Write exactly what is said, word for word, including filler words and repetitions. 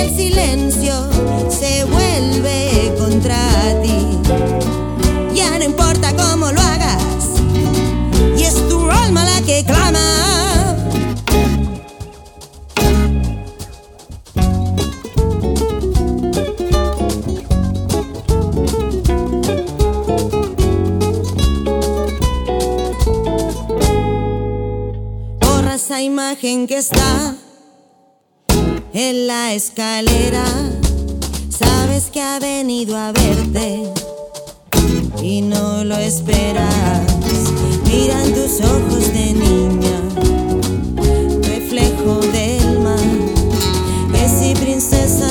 el silencio se vuelve contra ti. Ya no importa cómo lo hagas, y es tu alma la que clama. Borra esa imagen que está en la escalera. Sabes que ha venido a verte y no lo esperas. Mira en tus ojos de niña, reflejo del mar. Que si princesa